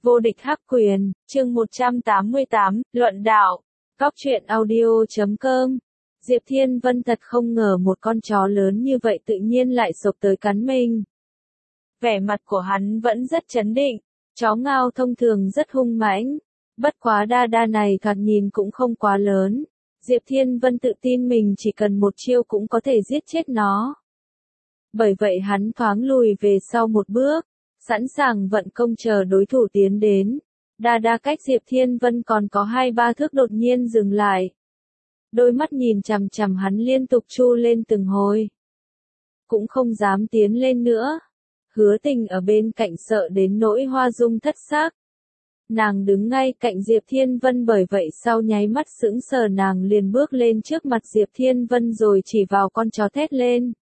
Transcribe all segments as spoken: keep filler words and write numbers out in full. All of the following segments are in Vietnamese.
Vô địch hắc quyền, chương một trăm tám mươi tám, luận đạo. Góc truyện audio chấm com. Diệp Thiên Vân thật không ngờ một con chó lớn như vậy tự nhiên lại sộc tới cắn mình. Vẻ mặt của hắn vẫn rất trấn định, chó ngao thông thường rất hung mãnh, bất quá đa đa này thoạt nhìn cũng không quá lớn. Diệp Thiên Vân tự tin mình chỉ cần một chiêu cũng có thể giết chết nó. Bởi vậy hắn thoáng lùi về sau một bước, sẵn sàng vận công chờ đối thủ tiến đến. Đa đa cách Diệp Thiên Vân còn có hai ba thước đột nhiên dừng lại. Đôi mắt nhìn chằm chằm hắn liên tục chu lên từng hồi. Cũng không dám tiến lên nữa. Hứa Tình ở bên cạnh sợ đến nỗi hoa dung thất xác. Nàng đứng ngay cạnh Diệp Thiên Vân, bởi vậy sau nháy mắt sững sờ nàng liền bước lên trước mặt Diệp Thiên Vân rồi chỉ vào con chó thét lên.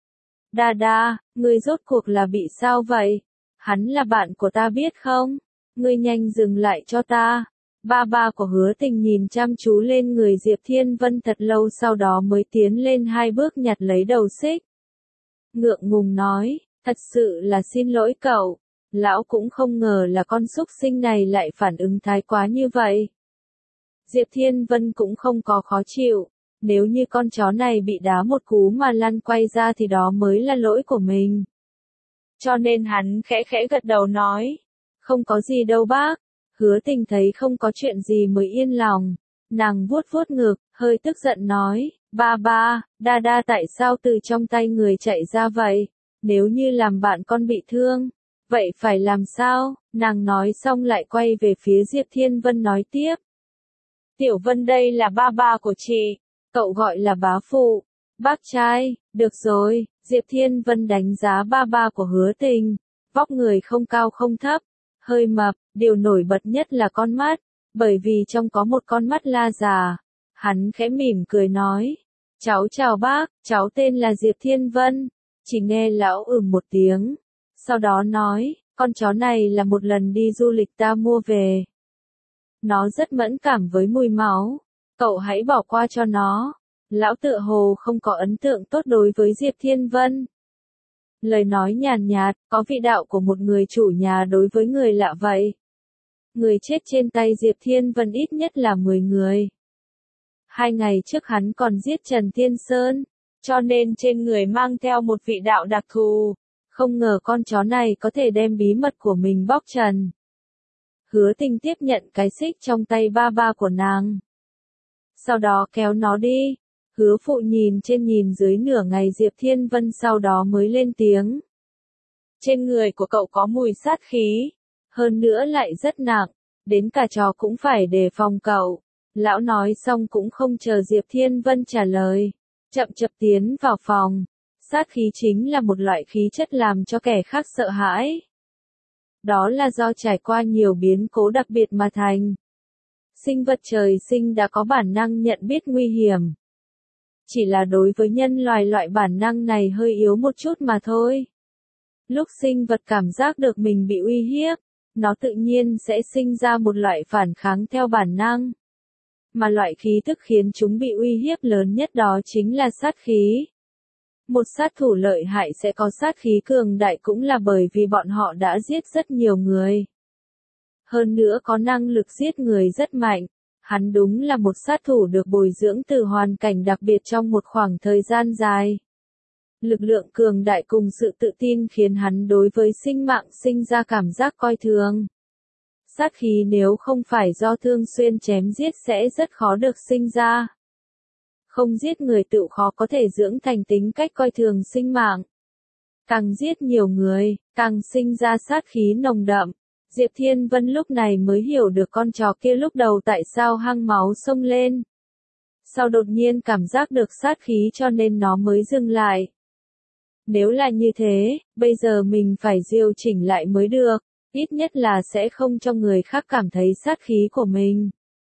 Đa đa, ngươi rốt cuộc là bị sao vậy? Hắn là bạn của ta biết không? Ngươi nhanh dừng lại cho ta. Ba ba của Hứa Tình nhìn chăm chú lên người Diệp Thiên Vân thật lâu, sau đó mới tiến lên hai bước nhặt lấy đầu xích. Ngượng ngùng nói, thật sự là xin lỗi cậu. Lão cũng không ngờ là con súc sinh này lại phản ứng thái quá như vậy. Diệp Thiên Vân cũng không có khó chịu. Nếu như con chó này bị đá một cú mà lăn quay ra thì đó mới là lỗi của mình. Cho nên hắn khẽ khẽ gật đầu nói. Không có gì đâu bác. Hứa Tình thấy không có chuyện gì mới yên lòng. Nàng vuốt vuốt ngực, hơi tức giận nói. Ba ba, đa đa tại sao từ trong tay người chạy ra vậy? Nếu như làm bạn con bị thương, vậy phải làm sao? Nàng nói xong lại quay về phía Diệp Thiên Vân nói tiếp. Tiểu Vân đây là ba ba của chị. Cậu gọi là bá phụ. Bác trai, được rồi. Diệp Thiên Vân đánh giá ba ba của Hứa Tình. Vóc người không cao không thấp, hơi mập, điều nổi bật nhất là con mắt, bởi vì trong có một con mắt la già. Hắn khẽ mỉm cười nói, cháu chào bác, cháu tên là Diệp Thiên Vân. Chỉ nghe lão ừm một tiếng, sau đó nói, con chó này là một lần đi du lịch ta mua về. Nó rất mẫn cảm với mùi máu, cậu hãy bỏ qua cho nó. Lão tựa hồ không có ấn tượng tốt đối với Diệp Thiên Vân. Lời nói nhàn nhạt, có vị đạo của một người chủ nhà đối với người lạ vậy. Người chết trên tay Diệp Thiên Vân ít nhất là mười người. Hai ngày trước hắn còn giết Trần Thiên Sơn, cho nên trên người mang theo một vị đạo đặc thù. Không ngờ con chó này có thể đem bí mật của mình bóc trần. Hứa Tình tiếp nhận cái xích trong tay ba ba của nàng. Sau đó kéo nó đi. Hứa phụ nhìn trên nhìn dưới nửa ngày Diệp Thiên Vân, sau đó mới lên tiếng. Trên người của cậu có mùi sát khí, hơn nữa lại rất nặng, đến cả chó cũng phải đề phòng cậu. Lão nói xong cũng không chờ Diệp Thiên Vân trả lời, chậm chậm tiến vào phòng. Sát khí chính là một loại khí chất làm cho kẻ khác sợ hãi. Đó là do trải qua nhiều biến cố đặc biệt mà thành. Sinh vật trời sinh đã có bản năng nhận biết nguy hiểm. Chỉ là đối với nhân loài loại bản năng này hơi yếu một chút mà thôi. Lúc sinh vật cảm giác được mình bị uy hiếp, nó tự nhiên sẽ sinh ra một loại phản kháng theo bản năng. Mà loại khí tức khiến chúng bị uy hiếp lớn nhất đó chính là sát khí. Một sát thủ lợi hại sẽ có sát khí cường đại cũng là bởi vì bọn họ đã giết rất nhiều người. Hơn nữa có năng lực giết người rất mạnh. Hắn đúng là một sát thủ được bồi dưỡng từ hoàn cảnh đặc biệt trong một khoảng thời gian dài. Lực lượng cường đại cùng sự tự tin khiến hắn đối với sinh mạng sinh ra cảm giác coi thường. Sát khí nếu không phải do thường xuyên chém giết sẽ rất khó được sinh ra. Không giết người tự khó có thể dưỡng thành tính cách coi thường sinh mạng. Càng giết nhiều người, càng sinh ra sát khí nồng đậm. Diệp Thiên Vân lúc này mới hiểu được con chó kia lúc đầu tại sao hăng máu xông lên. Sau đột nhiên cảm giác được sát khí cho nên nó mới dừng lại. Nếu là như thế, bây giờ mình phải điều chỉnh lại mới được, ít nhất là sẽ không cho người khác cảm thấy sát khí của mình.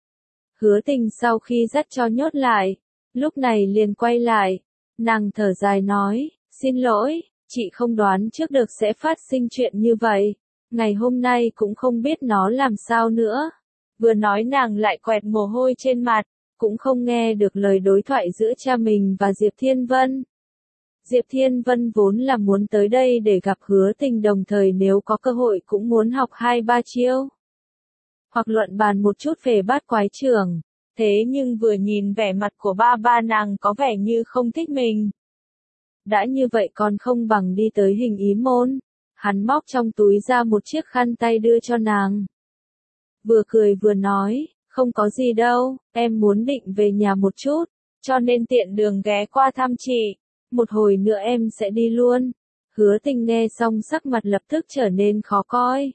Hứa Tình sau khi dắt cho nhốt lại, lúc này liền quay lại, nàng thở dài nói, xin lỗi, chị không đoán trước được sẽ phát sinh chuyện như vậy. Ngày hôm nay cũng không biết nó làm sao nữa. Vừa nói nàng lại quẹt mồ hôi trên mặt, cũng không nghe được lời đối thoại giữa cha mình và Diệp Thiên Vân. Diệp Thiên Vân vốn là muốn tới đây để gặp Hứa Tình, đồng thời nếu có cơ hội cũng muốn học hai ba chiêu. hoặc luận bàn một chút về bát quái trưởng. Thế nhưng vừa nhìn vẻ mặt của ba ba nàng có vẻ như không thích mình. Đã như vậy còn không bằng đi tới hình ý môn. Hắn móc trong túi ra một chiếc khăn tay đưa cho nàng. Vừa cười vừa nói, không có gì đâu, em muốn định về nhà một chút, cho nên tiện đường ghé qua thăm chị. Một hồi nữa em sẽ đi luôn. Hứa Tình nghe xong sắc mặt lập tức trở nên khó coi.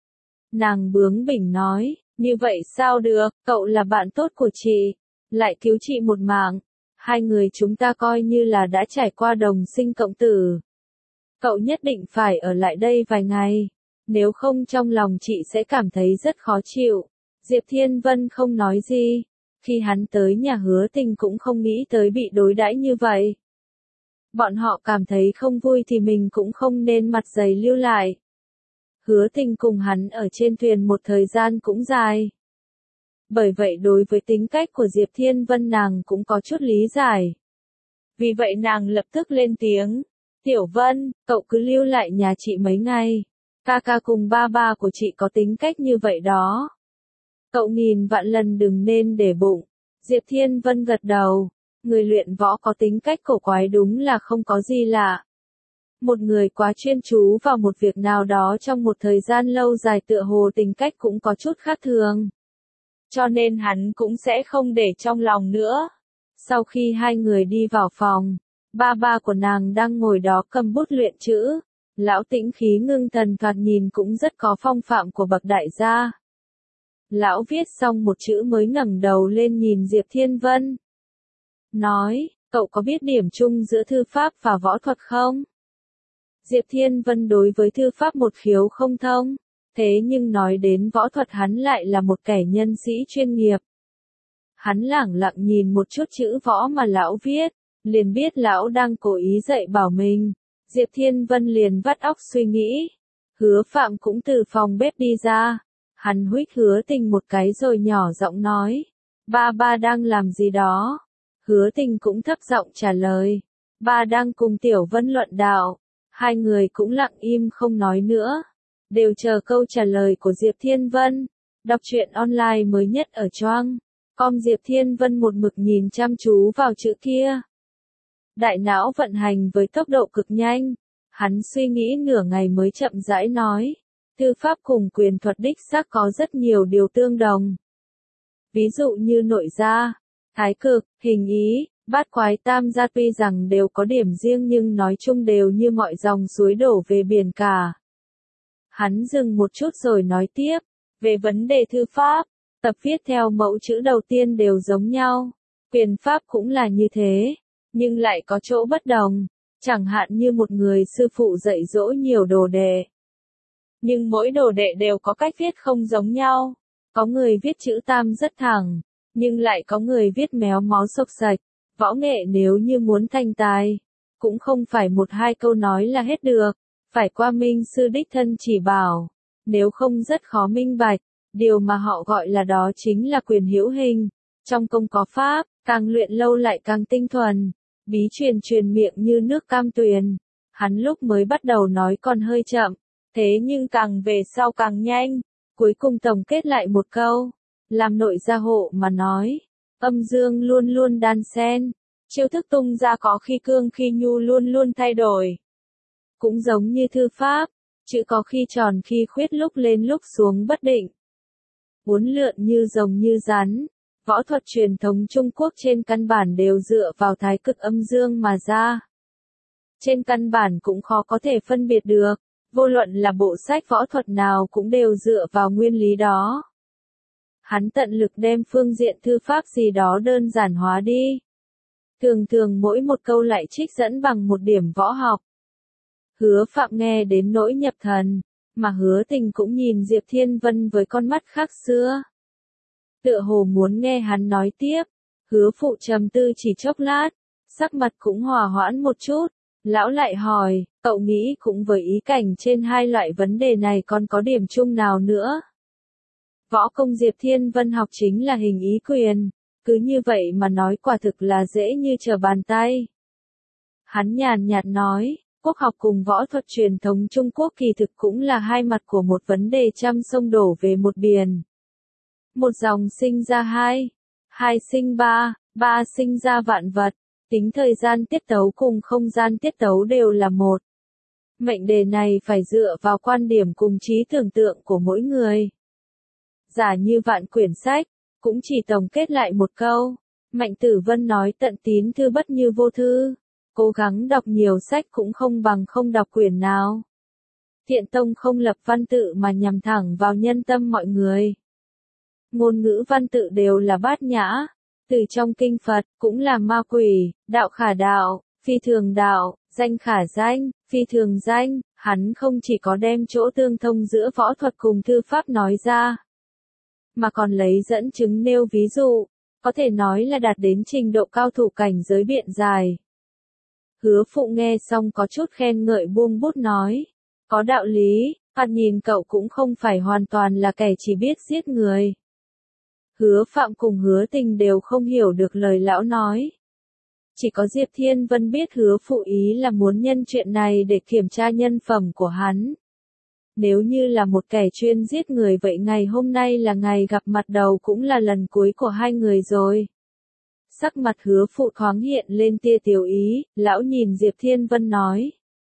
Nàng bướng bỉnh nói, như vậy sao được, cậu là bạn tốt của chị, lại cứu chị một mạng. Hai người chúng ta coi như là đã trải qua đồng sinh cộng tử. Cậu nhất định phải ở lại đây vài ngày, nếu không trong lòng chị sẽ cảm thấy rất khó chịu. Diệp Thiên Vân không nói gì, khi hắn tới nhà Hứa Tình cũng không nghĩ tới bị đối đãi như vậy. Bọn họ cảm thấy không vui thì mình cũng không nên mặt dày lưu lại. Hứa Tình cùng hắn ở trên thuyền một thời gian cũng dài. Bởi vậy đối với tính cách của Diệp Thiên Vân nàng cũng có chút lý giải. Vì vậy nàng lập tức lên tiếng. Tiểu Vân, cậu cứ lưu lại nhà chị mấy ngày. Ca ca cùng ba ba của chị có tính cách như vậy đó. Cậu nghìn vạn lần đừng nên để bụng. Diệp Thiên Vân gật đầu. Người luyện võ có tính cách cổ quái đúng là không có gì lạ. Một người quá chuyên chú vào một việc nào đó trong một thời gian lâu dài tựa hồ tính cách cũng có chút khác thường. Cho nên hắn cũng sẽ không để trong lòng nữa. Sau khi hai người đi vào phòng, ba ba của nàng đang ngồi đó cầm bút luyện chữ. Lão tĩnh khí ngưng thần thoạt nhìn cũng rất có phong phạm của bậc đại gia. Lão viết xong một chữ mới ngẩng đầu lên nhìn Diệp Thiên Vân. Nói, cậu có biết điểm chung giữa thư pháp và võ thuật không? Diệp Thiên Vân đối với thư pháp một khiếu không thông, thế nhưng nói đến võ thuật hắn lại là một kẻ nhân sĩ chuyên nghiệp. Hắn lẳng lặng nhìn một chút chữ võ mà lão viết, liền biết lão đang cố ý dạy bảo mình. Diệp Thiên Vân liền vắt óc suy nghĩ. Hứa Phạm cũng từ phòng bếp đi ra. Hắn huých Hứa Tình một cái rồi nhỏ giọng nói. Ba ba đang làm gì đó? Hứa Tình cũng thấp giọng trả lời. Ba đang cùng Tiểu Vân luận đạo. Hai người cũng lặng im không nói nữa. Đều chờ câu trả lời của Diệp Thiên Vân. Đọc truyện online mới nhất ở Choang. Com Diệp Thiên Vân một mực nhìn chăm chú vào chữ kia. Đại não vận hành với tốc độ cực nhanh. Hắn suy nghĩ nửa ngày mới chậm rãi nói. Thư pháp cùng quyền thuật đích xác có rất nhiều điều tương đồng. Ví dụ như nội gia, thái cực, hình ý, bát quái tam gia tuy rằng đều có điểm riêng nhưng nói chung đều như mọi dòng suối đổ về biển cả. Hắn dừng một chút rồi nói tiếp. Về vấn đề thư pháp, tập viết theo mẫu chữ đầu tiên đều giống nhau. Quyền pháp cũng là như thế. Nhưng lại có chỗ bất đồng, chẳng hạn như một người sư phụ dạy dỗ nhiều đồ đệ. Nhưng mỗi đồ đệ đều có cách viết không giống nhau. Có người viết chữ tam rất thẳng, nhưng lại có người viết méo mó xộc xạch. Võ nghệ nếu như muốn thành tài, cũng không phải một hai câu nói là hết được, phải qua minh sư đích thân chỉ bảo, nếu không rất khó minh bạch. Điều mà họ gọi là đó chính là quyền hữu hình. Trong công có pháp, càng luyện lâu lại càng tinh thuần. Bí truyền truyền miệng như nước cam tuyền. Hắn lúc mới bắt đầu nói còn hơi chậm, thế nhưng càng về sau càng nhanh. Cuối cùng tổng kết lại một câu, làm nội gia hộ mà nói, âm dương luôn luôn đan xen, chiêu thức tung ra có khi cương khi nhu luôn luôn thay đổi. Cũng giống như thư pháp, chữ có khi tròn khi khuyết lúc lên lúc xuống bất định. Uốn lượn như rồng như rắn. Võ thuật truyền thống Trung Quốc trên căn bản đều dựa vào thái cực âm dương mà ra. Trên căn bản cũng khó có thể phân biệt được, vô luận là bộ sách võ thuật nào cũng đều dựa vào nguyên lý đó. Hắn tận lực đem phương diện thư pháp gì đó đơn giản hóa đi. Thường thường mỗi một câu lại trích dẫn bằng một điểm võ học. Hứa Phạm nghe đến nỗi nhập thần, mà Hứa Tình cũng nhìn Diệp Thiên Vân với con mắt khác xưa. Tựa hồ muốn nghe hắn nói tiếp. Hứa phụ trầm tư chỉ chốc lát, sắc mặt cũng hòa hoãn một chút. Lão lại hỏi, cậu nghĩ cũng với ý cảnh trên hai loại vấn đề này còn có điểm chung nào nữa? Võ công Diệp Thiên Vân học chính là hình ý quyền, cứ như vậy mà nói quả thực là dễ như trở bàn tay. Hắn nhàn nhạt nói, quốc học cùng võ thuật truyền thống Trung Quốc kỳ thực cũng là hai mặt của một vấn đề trăm sông đổ về một biển. Một dòng sinh ra hai, hai sinh ba, ba sinh ra vạn vật, tính thời gian tiết tấu cùng không gian tiết tấu đều là một. Mệnh đề này phải dựa vào quan điểm cùng trí tưởng tượng của mỗi người. Giả như vạn quyển sách, cũng chỉ tổng kết lại một câu. Mạnh Tử Vân nói tận tín thư bất như vô thư. Cố gắng đọc nhiều sách cũng không bằng không đọc quyển nào. Thiện Tông không lập văn tự mà nhằm thẳng vào nhân tâm mọi người. Ngôn ngữ văn tự đều là bát nhã. Từ trong kinh Phật, cũng là ma quỷ, đạo khả đạo, phi thường đạo, danh khả danh, phi thường danh. Hắn không chỉ có đem chỗ tương thông giữa võ thuật cùng thư pháp nói ra, mà còn lấy dẫn chứng nêu ví dụ, có thể nói là đạt đến trình độ cao thủ cảnh giới biện giải. Hứa Phụ nghe xong có chút khen ngợi buông bút nói, có đạo lý, thoạt nhìn cậu cũng không phải hoàn toàn là kẻ chỉ biết giết người. Hứa Phạm cùng Hứa Tình đều không hiểu được lời lão nói. Chỉ có Diệp Thiên Vân biết Hứa Phụ ý là muốn nhân chuyện này để kiểm tra nhân phẩm của hắn. Nếu như là một kẻ chuyên giết người vậy ngày hôm nay là ngày gặp mặt đầu cũng là lần cuối của hai người rồi. Sắc mặt Hứa Phụ thoáng hiện lên tia tiểu ý, lão nhìn Diệp Thiên Vân nói.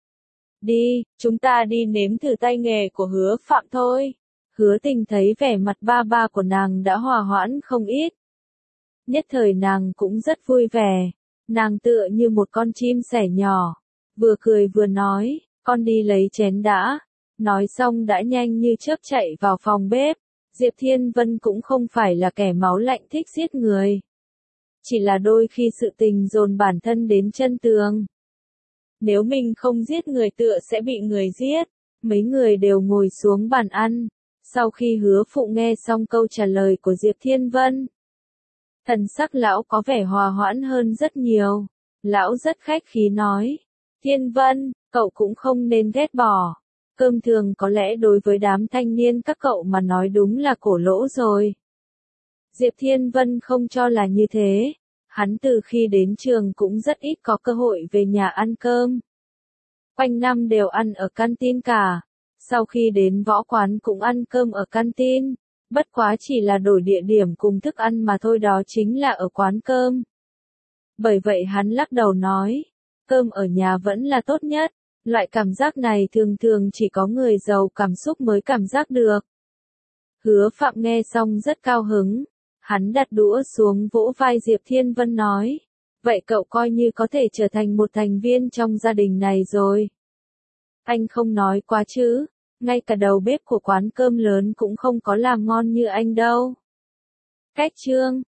Đi, chúng ta đi nếm thử tay nghề của Hứa Phạm thôi. Hứa Tình thấy vẻ mặt ba ba của nàng đã hòa hoãn không ít. Nhất thời nàng cũng rất vui vẻ. Nàng tựa như một con chim sẻ nhỏ. Vừa cười vừa nói, con đi lấy chén đã. Nói xong đã nhanh như chớp chạy vào phòng bếp. Diệp Thiên Vân cũng không phải là kẻ máu lạnh thích giết người. Chỉ là đôi khi sự tình dồn bản thân đến chân tường. Nếu mình không giết người tựa sẽ bị người giết. Mấy người đều ngồi xuống bàn ăn. Sau khi Hứa Phụ nghe xong câu trả lời của Diệp Thiên Vân, thần sắc lão có vẻ hòa hoãn hơn rất nhiều. Lão rất khách khí nói, Thiên Vân, cậu cũng không nên ghét bỏ. Cơm thường có lẽ đối với đám thanh niên các cậu mà nói đúng là cổ lỗ rồi. Diệp Thiên Vân không cho là như thế. Hắn từ khi đến trường cũng rất ít có cơ hội về nhà ăn cơm. Quanh năm đều ăn ở canteen cả. Sau khi đến võ quán cũng ăn cơm ở canteen. Bất quá chỉ là đổi địa điểm cùng thức ăn mà thôi, đó chính là ở quán cơm. Bởi vậy hắn lắc đầu nói, cơm ở nhà vẫn là tốt nhất. Loại cảm giác này thường thường chỉ có người giàu cảm xúc mới cảm giác được. Hứa Phạm nghe xong rất cao hứng. Hắn đặt đũa xuống vỗ vai Diệp Thiên Vân nói, vậy cậu coi như có thể trở thành một thành viên trong gia đình này rồi. Anh không nói quá chứ, ngay cả đầu bếp của quán cơm lớn cũng không có làm ngon như anh đâu. Cách chương